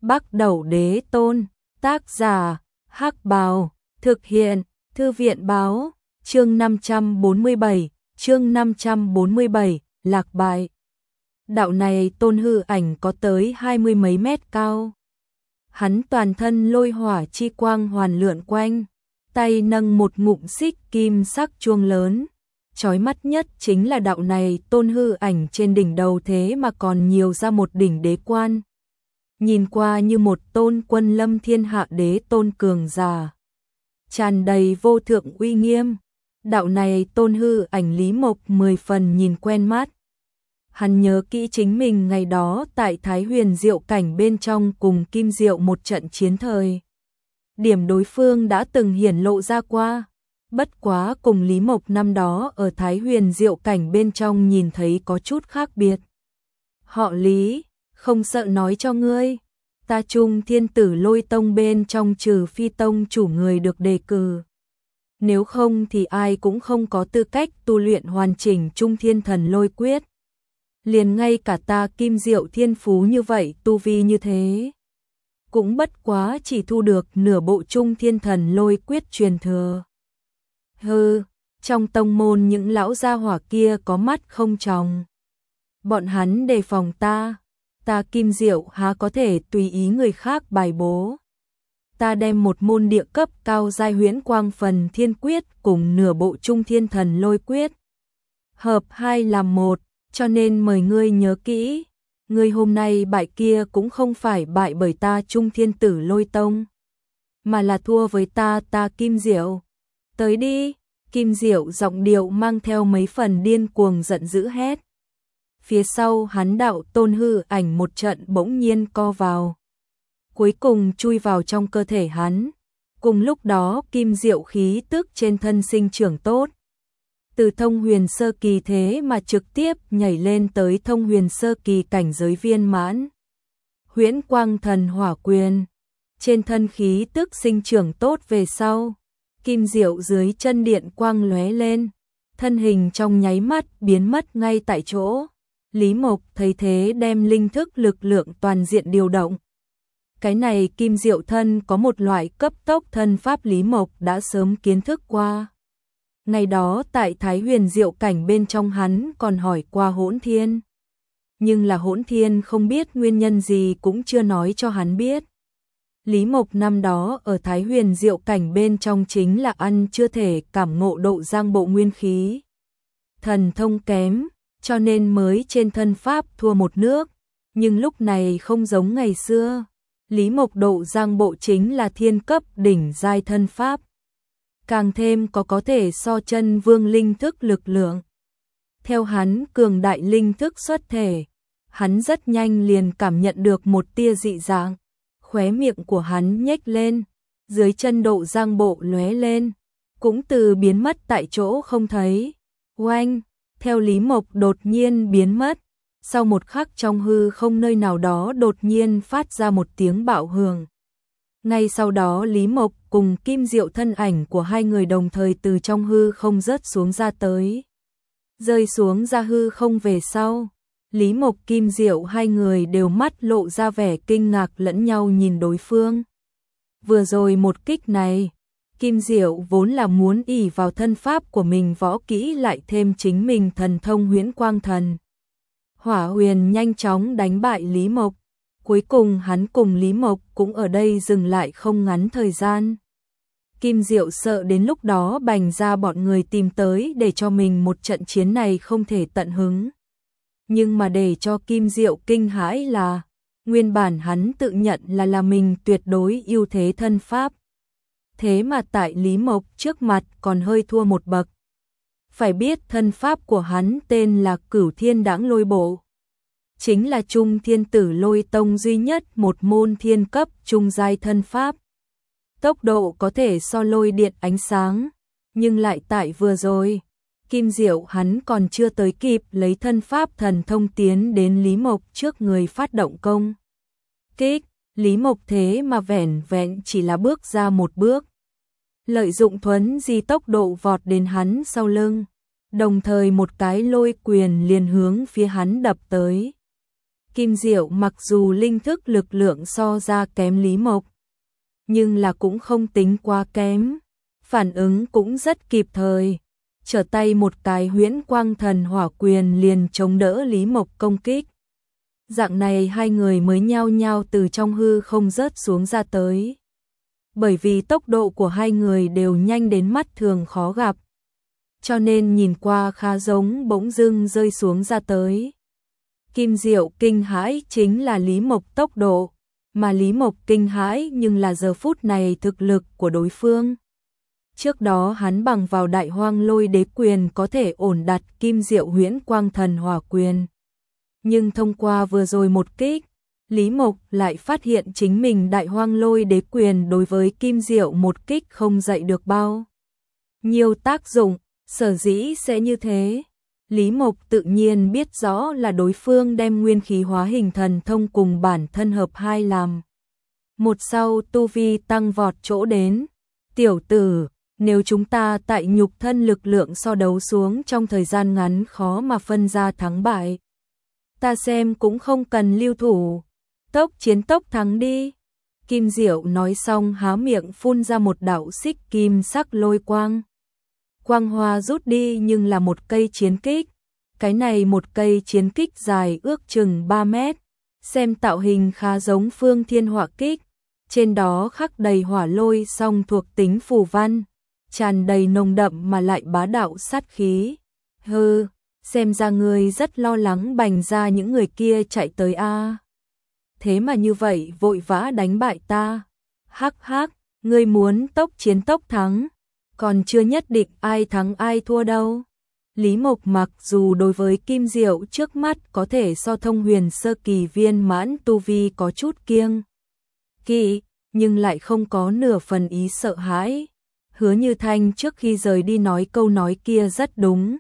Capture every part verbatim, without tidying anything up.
Bắc Đẩu Đế Tôn, tác giả, Hắc Bào, thực hiện, Thư viện báo, chương năm trăm bốn mươi bảy, chương năm trăm bốn mươi bảy, lạc bại. Đạo này tôn hư ảnh có tới hai mươi mấy mét cao. Hắn toàn thân lôi hỏa chi quang hoàn lượn quanh, tay nâng một ngụm xích kim sắc chuông lớn. Chói mắt nhất chính là đạo này tôn hư ảnh trên đỉnh đầu thế mà còn nhiều ra một đỉnh đế quan. Nhìn qua như một tôn quân lâm thiên hạ đế tôn cường giả, tràn đầy vô thượng uy nghiêm. Đạo này tôn hư ảnh Lý Mộc mười phần nhìn quen mắt. Hắn nhớ kỹ chính mình ngày đó tại Thái Huyền Diệu cảnh bên trong cùng Kim Diệu một trận chiến thời. Điểm đối phương đã từng hiển lộ ra qua. Bất quá cùng Lý Mộc năm đó ở Thái Huyền Diệu cảnh bên trong nhìn thấy có chút khác biệt. Họ Lý, không sợ nói cho ngươi, ta Trung Thiên Tử Lôi Tông bên trong trừ Phi Tông chủ người được đề cử. Nếu không thì ai cũng không có tư cách tu luyện hoàn chỉnh Trung Thiên Thần Lôi Quyết. Liền ngay cả ta Kim Diệu thiên phú như vậy, tu vi như thế, cũng bất quá chỉ thu được nửa bộ Trung Thiên Thần Lôi Quyết truyền thừa. Hừ, trong tông môn những lão gia hỏa kia có mắt không tròng. Bọn hắn đề phòng ta, ta Kim Diệu há có thể tùy ý người khác bài bố. Ta đem một môn địa cấp cao giai huyễn quang phần thiên quyết cùng nửa bộ Trung Thiên Thần Lôi Quyết hợp hai làm một, cho nên mời ngươi nhớ kỹ, ngươi hôm nay bại kia cũng không phải bại bởi ta Trung Thiên Tử Lôi Tông, mà là thua với ta ta Kim Diệu. Tới đi, Kim Diệu giọng điệu mang theo mấy phần điên cuồng giận dữ hét. Phía sau hắn đạo tôn hư ảnh một trận bỗng nhiên co vào, cuối cùng chui vào trong cơ thể hắn. Cùng lúc đó Kim Diệu khí tức trên thân sinh trưởng tốt, từ thông huyền sơ kỳ thế mà trực tiếp nhảy lên tới thông huyền sơ kỳ cảnh giới viên mãn. Huyễn quang thần hỏa quyền, trên thân khí tức sinh trưởng tốt về sau, Kim Diệu dưới chân điện quang lóe lên, thân hình trong nháy mắt biến mất ngay tại chỗ. Lý Mộc thấy thế đem linh thức lực lượng toàn diện điều động. Cái này Kim Diệu thân có một loại cấp tốc thân pháp Lý Mộc đã sớm kiến thức qua. Ngày đó tại Thái Huyền Diệu cảnh bên trong hắn còn hỏi qua Hỗn Thiên. Nhưng là Hỗn Thiên không biết nguyên nhân gì cũng chưa nói cho hắn biết. Lý Mộc năm đó ở Thái Huyền Diệu cảnh bên trong chính là ăn chưa thể cảm ngộ độ giang bộ nguyên khí. Thần thông kém, cho nên mới trên thân pháp thua một nước. Nhưng lúc này không giống ngày xưa. Lý Mộc độ giang bộ chính là thiên cấp đỉnh giai thân pháp. Càng thêm có có thể so chân vương linh thức lực lượng. Theo hắn cường đại linh thức xuất thể, hắn rất nhanh liền cảm nhận được một tia dị dạng. Khóe miệng của hắn nhếch lên, dưới chân độ giang bộ lóe lên, cũng từ biến mất tại chỗ không thấy. Oanh, theo Lý Mộc đột nhiên biến mất, sau một khắc trong hư không nơi nào đó đột nhiên phát ra một tiếng bạo hưởng. Ngay sau đó Lý Mộc cùng Kim Diệu thân ảnh của hai người đồng thời từ trong hư không rớt xuống ra tới. Rơi xuống ra hư không về sau, Lý Mộc Kim Diệu hai người đều mắt lộ ra vẻ kinh ngạc lẫn nhau nhìn đối phương. Vừa rồi một kích này, Kim Diệu vốn là muốn ỷ vào thân pháp của mình võ kỹ lại thêm chính mình thần thông huyễn quang thần hỏa huyền nhanh chóng đánh bại Lý Mộc. Cuối cùng hắn cùng Lý Mộc cũng ở đây dừng lại không ngắn thời gian. Kim Diệu sợ đến lúc đó bành ra bọn người tìm tới để cho mình một trận chiến này không thể tận hứng. Nhưng mà để cho Kim Diệu kinh hãi là, nguyên bản hắn tự nhận là là mình tuyệt đối ưu thế thân pháp. Thế mà tại Lý Mộc trước mặt còn hơi thua một bậc. Phải biết thân pháp của hắn tên là Cửu Thiên Đãng Lôi Bộ. Chính là Trung Thiên Tử Lôi Tông duy nhất một môn thiên cấp trung giai thân pháp. Tốc độ có thể so lôi điện ánh sáng, nhưng lại tại vừa rồi, Kim Diệu hắn còn chưa tới kịp lấy thân pháp thần thông tiến đến Lý Mộc trước người phát động công kích. Lý Mộc thế mà vẻn vẹn chỉ là bước ra một bước, lợi dụng thuấn di tốc độ vọt đến hắn sau lưng, đồng thời một cái lôi quyền liền hướng phía hắn đập tới. Kim Diệu mặc dù linh thức lực lượng so ra kém Lý Mộc, nhưng là cũng không tính quá kém, phản ứng cũng rất kịp thời, trở tay một cái huyễn quang thần hỏa quyền liền chống đỡ Lý Mộc công kích. Dạng này hai người mới nhao nhao từ trong hư không rớt xuống ra tới. Bởi vì tốc độ của hai người đều nhanh đến mắt thường khó gặp, cho nên nhìn qua khá giống bỗng dưng rơi xuống ra tới. Kim Diệu kinh hãi chính là Lý Mộc tốc độ, mà Lý Mộc kinh hãi nhưng là giờ phút này thực lực của đối phương. Trước đó hắn bằng vào Đại Hoang Lôi Đế Quyền có thể ổn đặt Kim Diệu huyễn quang thần hỏa quyền. Nhưng thông qua vừa rồi một kích, Lý Mộc lại phát hiện chính mình Đại Hoang Lôi Đế Quyền đối với Kim Diệu một kích không dậy được bao nhiều tác dụng, sở dĩ sẽ như thế. Lý Mộc tự nhiên biết rõ là đối phương đem nguyên khí hóa hình thần thông cùng bản thân hợp hai làm một sau tu vi tăng vọt chỗ đến. Tiểu tử, nếu chúng ta tại nhục thân lực lượng so đấu xuống trong thời gian ngắn khó mà phân ra thắng bại, ta xem cũng không cần lưu thủ, tốc chiến tốc thắng đi. Kim Diệu nói xong há miệng phun ra một đạo xích kim sắc lôi quang. Quang hoa rút đi nhưng là một cây chiến kích. Cái này một cây chiến kích dài ước chừng ba mét, xem tạo hình khá giống Phương Thiên Hỏa Kích, trên đó khắc đầy hỏa lôi song thuộc tính phù văn, tràn đầy nồng đậm mà lại bá đạo sát khí. Hừ, xem ra ngươi rất lo lắng bành ra những người kia chạy tới a. Thế mà như vậy vội vã đánh bại ta. Hắc hắc, ngươi muốn tốc chiến tốc thắng, còn chưa nhất định ai thắng ai thua đâu. Lý Mộc mặc dù đối với Kim Diệu trước mắt có thể so thông huyền sơ kỳ viên mãn tu vi có chút kiêng kỵ, nhưng lại không có nửa phần ý sợ hãi. Hứa Như Thanh trước khi rời đi nói câu nói kia rất đúng.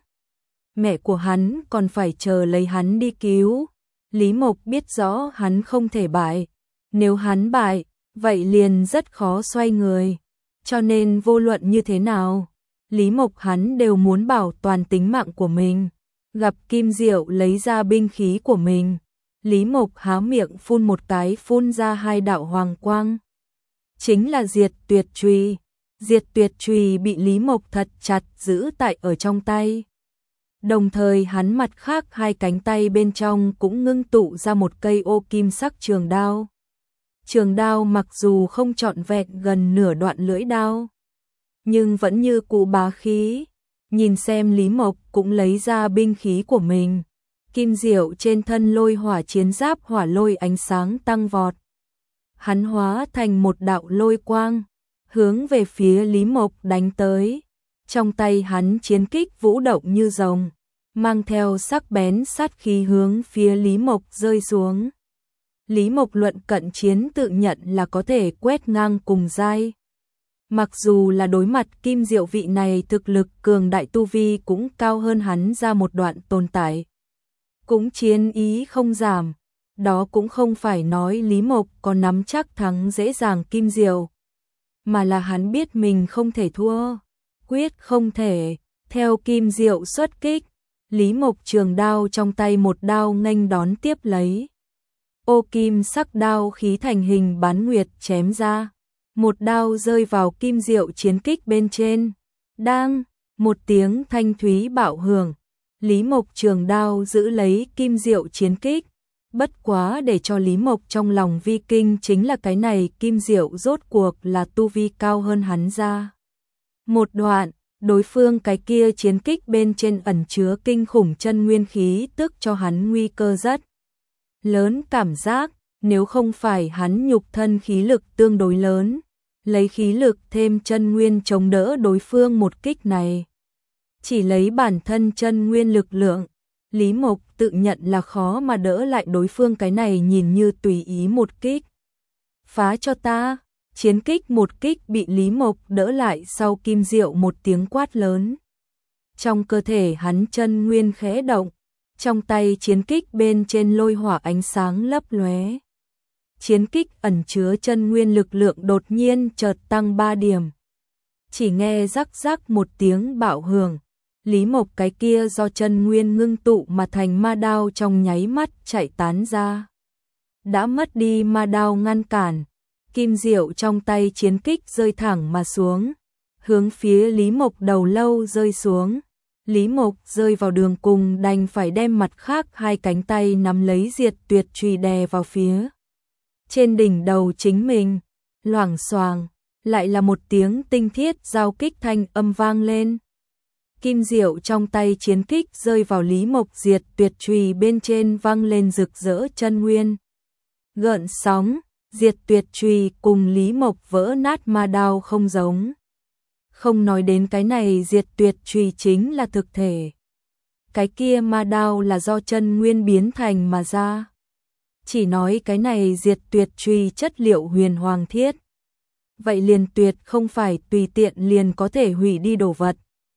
Mẹ của hắn còn phải chờ lấy hắn đi cứu. Lý Mộc biết rõ hắn không thể bại. Nếu hắn bại, vậy liền rất khó xoay người. Cho nên vô luận như thế nào, Lý Mộc hắn đều muốn bảo toàn tính mạng của mình. Gặp Kim Diệu lấy ra binh khí của mình, Lý Mộc há miệng phun một cái, phun ra hai đạo hoàng quang. Chính là Diệt Tuyệt Chùy. Diệt Tuyệt Chùy bị Lý Mộc thật chặt giữ tại ở trong tay. Đồng thời hắn mặt khác hai cánh tay bên trong cũng ngưng tụ ra một cây ô kim sắc trường đao. Trường đao mặc dù không trọn vẹn gần nửa đoạn lưỡi đao, nhưng vẫn như cũ bá khí. Nhìn xem Lý Mộc cũng lấy ra binh khí của mình. Kim Diệu trên thân lôi hỏa chiến giáp hỏa lôi ánh sáng tăng vọt. Hắn hóa thành một đạo lôi quang, hướng về phía Lý Mộc đánh tới. Trong tay hắn chiến kích vũ động như rồng, mang theo sắc bén sát khí hướng phía Lý Mộc rơi xuống. Lý Mộc luận cận chiến tự nhận là có thể quét ngang cùng giai. Mặc dù là đối mặt Kim Diệu vị này thực lực cường đại tu vi cũng cao hơn hắn ra một đoạn tồn tại, cũng chiến ý không giảm. Đó cũng không phải nói Lý Mộc có nắm chắc thắng dễ dàng Kim Diệu, mà là hắn biết mình không thể thua, quyết không thể. Theo Kim Diệu xuất kích, Lý Mộc trường đao trong tay một đao nghênh đón tiếp lấy. Ô kim sắc đao khí thành hình bán nguyệt chém ra, một đao rơi vào Kim Diệu chiến kích bên trên. Đang, một tiếng thanh thúy bạo hưởng, Lý Mộc trường đao giữ lấy Kim Diệu chiến kích. Bất quá để cho Lý Mộc trong lòng vi kinh chính là cái này Kim Diệu rốt cuộc là tu vi cao hơn hắn ra một đoạn. Đối phương cái kia chiến kích bên trên ẩn chứa kinh khủng chân nguyên khí, tức cho hắn nguy cơ rất lớn cảm giác. Nếu không phải hắn nhục thân khí lực tương đối lớn, lấy khí lực thêm chân nguyên chống đỡ đối phương một kích này, chỉ lấy bản thân chân nguyên lực lượng, Lý Mộc tự nhận là khó mà đỡ lại đối phương cái này nhìn như tùy ý một kích. Phá cho ta! Chiến kích một kích bị Lý Mộc đỡ lại sau Kim Diệu một tiếng quát lớn. Trong cơ thể hắn chân nguyên khẽ động, trong tay chiến kích bên trên lôi hỏa ánh sáng lấp lóe. Chiến kích ẩn chứa chân nguyên lực lượng đột nhiên chợt tăng ba điểm. Chỉ nghe rắc rắc một tiếng bạo hưởng, Lý Mộc cái kia do chân nguyên ngưng tụ mà thành ma đao trong nháy mắt chạy tán ra. Đã mất đi ma đao ngăn cản, kim diệu trong tay chiến kích rơi thẳng mà xuống, hướng phía Lý Mộc đầu lâu rơi xuống. Lý Mộc rơi vào đường cùng đành phải đem mặt khác hai cánh tay nắm lấy diệt tuyệt chùy đè vào phía trên đỉnh đầu chính mình. Loảng xoàng, lại là một tiếng tinh thiết giao kích thanh âm vang lên. Kim diệu trong tay chiến kích rơi vào Lý Mộc diệt tuyệt chùy bên trên vang lên rực rỡ chân nguyên. Gợn sóng, diệt tuyệt chùy cùng Lý Mộc vỡ nát ma đao không giống. Không nói đến cái này diệt tuyệt chùy chính là thực thể. Cái kia ma đao là do chân nguyên biến thành mà ra. Chỉ nói cái này diệt tuyệt chùy chất liệu huyền hoàng thiết. Vậy liền tuyệt không phải tùy tiện liền có thể hủy đi đồ vật.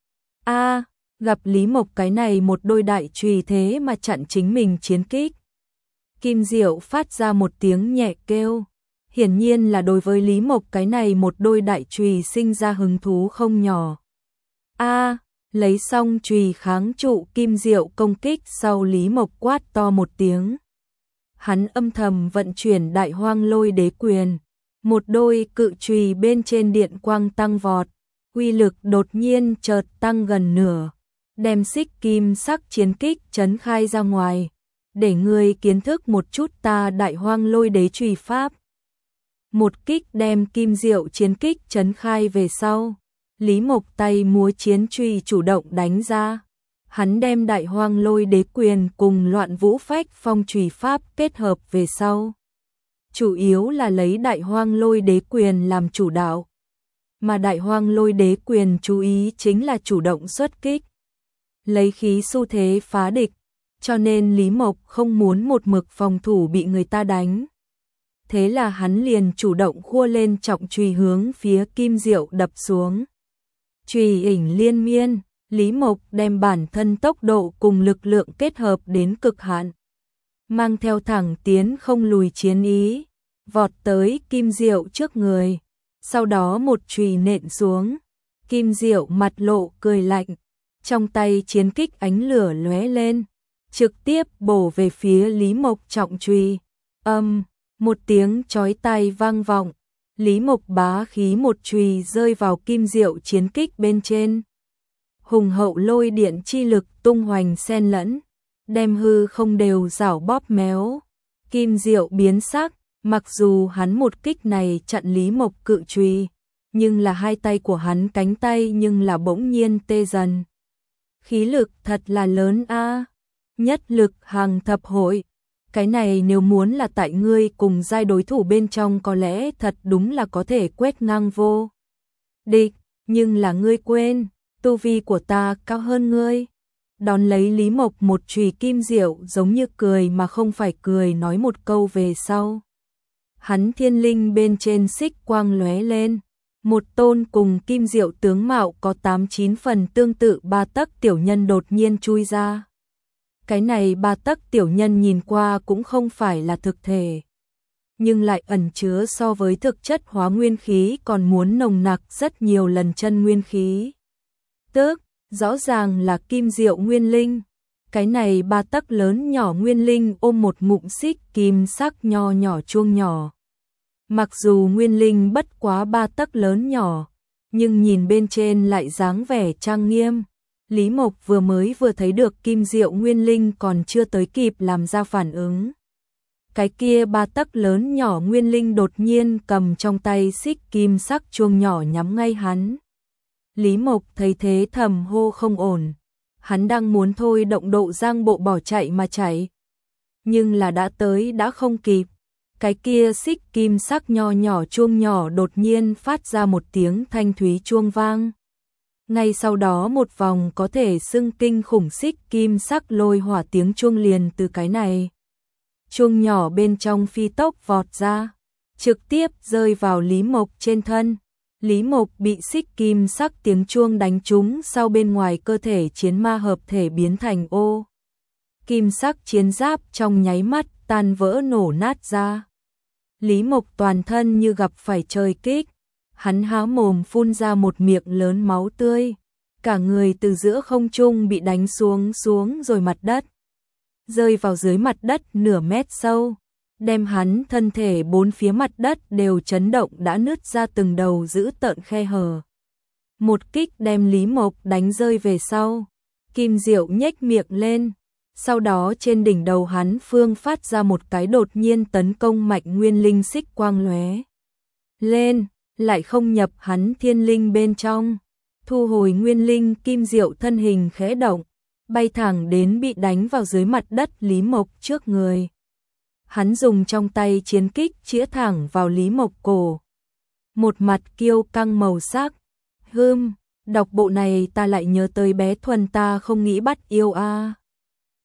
A, gặp Lý Mộc cái này một đôi đại chùy thế mà chặn chính mình chiến kích. Kim diệu phát ra một tiếng nhẹ kêu. Hiển nhiên là đối với Lý Mộc cái này một đôi đại chùy sinh ra hứng thú không nhỏ. A, lấy xong chùy kháng trụ kim diệu công kích sau Lý Mộc quát to một tiếng. Hắn âm thầm vận chuyển đại hoang lôi đế quyền. Một đôi cự chùy bên trên điện quang tăng vọt. Uy lực đột nhiên chợt tăng gần nửa. Đem xích kim sắc chiến kích chấn khai ra ngoài. Để ngươi kiến thức một chút ta đại hoang lôi đế chùy pháp. Một kích đem kim diệu chiến kích chấn khai về sau. Lý Mộc tay múa chiến chùy chủ động đánh ra. Hắn đem đại hoang lôi đế quyền cùng loạn vũ phách phong chùy pháp kết hợp về sau. Chủ yếu là lấy đại hoang lôi đế quyền làm chủ đạo. Mà đại hoang lôi đế quyền chú ý chính là chủ động xuất kích. Lấy khí xu thế phá địch. Cho nên Lý Mộc không muốn một mực phòng thủ bị người ta đánh. Thế là hắn liền chủ động khua lên trọng chùy hướng phía kim diệu đập xuống. Chùy ỉnh liên miên, Lý Mộc đem bản thân tốc độ cùng lực lượng kết hợp đến cực hạn. Mang theo thẳng tiến không lùi chiến ý, vọt tới kim diệu trước người. Sau đó một chùy nện xuống, kim diệu mặt lộ cười lạnh. Trong tay chiến kích ánh lửa lóe lên, trực tiếp bổ về phía Lý Mộc trọng chùy. Âm, một tiếng chói tai vang vọng. Lý Mộc bá khí một chùy rơi vào kim diệu chiến kích bên trên. Hùng hậu lôi điện chi lực tung hoành xen lẫn, đem hư không đều rảo bóp méo. Kim diệu biến sắc, mặc dù hắn một kích này chặn Lý Mộc cự chùy, nhưng là hai tay của hắn cánh tay nhưng là bỗng nhiên tê dần. Khí lực thật là lớn a, nhất lực hàng thập hội. Cái này nếu muốn là tại ngươi cùng giai đối thủ bên trong có lẽ thật đúng là có thể quét ngang vô địch, nhưng là ngươi quên, tu vi của ta cao hơn ngươi. Đón lấy Lý Mộc một chùy kim diệu giống như cười mà không phải cười nói một câu về sau. Hắn thiên linh bên trên xích quang lóe lên, một tôn cùng kim diệu tướng mạo có tám chín phần tương tự ba tấc tiểu nhân đột nhiên chui ra. Cái này ba tấc tiểu nhân nhìn qua cũng không phải là thực thể, nhưng lại ẩn chứa so với thực chất hóa nguyên khí còn muốn nồng nặc rất nhiều lần chân nguyên khí. Tức, rõ ràng là kim diệu nguyên linh. Cái này ba tấc lớn nhỏ nguyên linh ôm một ngụm xích kim sắc nho nhỏ chuông nhỏ. Mặc dù nguyên linh bất quá ba tấc lớn nhỏ, nhưng nhìn bên trên lại dáng vẻ trang nghiêm. Lý Mộc vừa mới vừa thấy được kim diệu nguyên linh còn chưa tới kịp làm ra phản ứng. Cái kia ba tấc lớn nhỏ nguyên linh đột nhiên cầm trong tay xích kim sắc chuông nhỏ nhắm ngay hắn. Lý Mộc thấy thế thầm hô không ổn. Hắn đang muốn thôi động độ giang bộ bỏ chạy mà chạy. Nhưng là đã tới đã không kịp. Cái kia xích kim sắc nho nhỏ chuông nhỏ đột nhiên phát ra một tiếng thanh thúy chuông vang. Ngay sau đó một vòng có thể xưng kinh khủng xích kim sắc lôi hỏa tiếng chuông liền từ cái này. Chuông nhỏ bên trong phi tốc vọt ra, trực tiếp rơi vào Lý Mộc trên thân. Lý Mộc bị xích kim sắc tiếng chuông đánh trúng sau bên ngoài cơ thể chiến ma hợp thể biến thành ô. Kim sắc chiến giáp trong nháy mắt tan vỡ nổ nát ra. Lý Mộc toàn thân như gặp phải trời kích. Hắn há mồm phun ra một miệng lớn máu tươi. cả người từ giữa không trung bị đánh xuống xuống rồi mặt đất. Rơi vào dưới mặt đất nửa mét sâu, đem hắn thân thể bốn phía mặt đất đều chấn động đã nứt ra từng đầu giữ tợn khe hở. Một kích đem Lý Mộc đánh rơi về sau, Kim Diệu nhếch miệng lên, sau đó trên đỉnh đầu hắn phương phát ra một cái đột nhiên tấn công mạnh nguyên linh xích quang lóe lên, lại không nhập hắn thiên linh bên trong. Thu hồi nguyên linh, Kim Diệu thân hình khẽ động, bay thẳng đến bị đánh vào dưới mặt đất Lý Mộc trước người. Hắn dùng trong tay chiến kích chĩa thẳng vào Lý Mộc cổ. Một mặt kiêu căng màu sắc. Hưm, đọc bộ này ta lại nhớ tới bé Thuần ta không nghĩ bắt yêu a. À.